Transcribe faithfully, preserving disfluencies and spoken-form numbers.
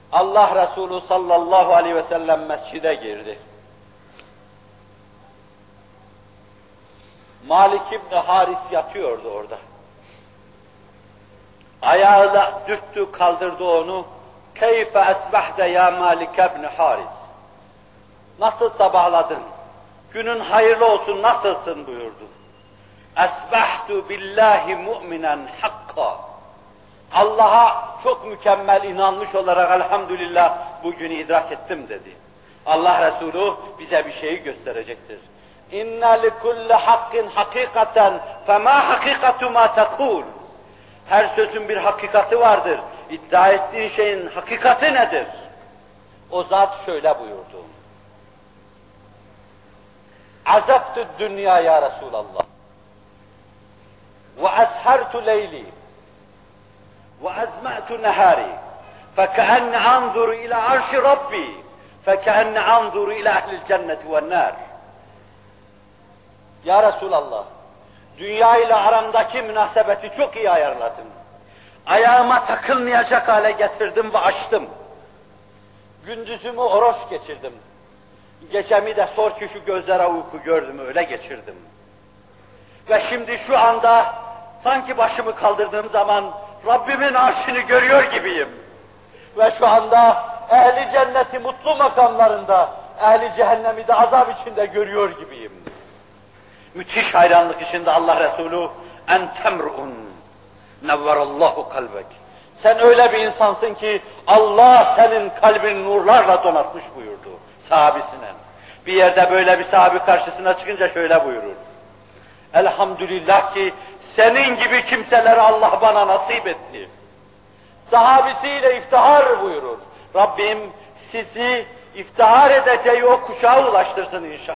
Allah Resulü sallallahu aleyhi ve sellem mescide girdi. Malik İbni Haris yatıyordu orada. Ayağıyla dürttü, kaldırdı onu. Keyfe esbahte ya Malik İbni Haris. Nasıl sabahladın? Günün hayırlı olsun, nasılsın buyurdu. Esbahtu billahi mu'minen hakka. Allah'a çok mükemmel inanmış olarak elhamdülillah bugünü idrak ettim dedi. Allah Resulü bize bir şeyi gösterecektir. İnne likulli hakkin hakikaten fema hakikatu ma tekul. Her sözün bir hakikati vardır. İddia ettiğin şeyin hakikati nedir? O zat şöyle buyurdu. Azabtu dünya ya Resulallah. Ve eshertu leyli. Ve ezme'tu nehari. Fekeenni anzuru ila arşi Rabbi. Fekeenni anzuru ila ehlil cenneti ve nar. Ya Resulallah, dünya ile aramdaki münasebeti çok iyi ayarladım. Ayağıma takılmayacak hale getirdim ve açtım. Gündüzümü oruç geçirdim. Gecemi de sor ki şu gözlere uyku gördüm, öyle geçirdim. Ve şimdi şu anda sanki başımı kaldırdığım zaman Rabbimin arşını görüyor gibiyim. Ve şu anda ehli cenneti mutlu makamlarında, ehli cehennemi de azap içinde görüyor gibiyim. Müthiş hayranlık içinde Allah Resulü en temru'un nevverallahu kalbek. Sen öyle bir insansın ki Allah senin kalbini nurlarla donatmış buyurdu sahabisine. Bir yerde böyle bir sahabi karşısına çıkınca şöyle buyurur. Elhamdülillah ki senin gibi kimseleri Allah bana nasip etti. Sahabisiyle iftihar buyurur. Rabbim sizi iftihar edeceği o kuşağa ulaştırsın inşallah.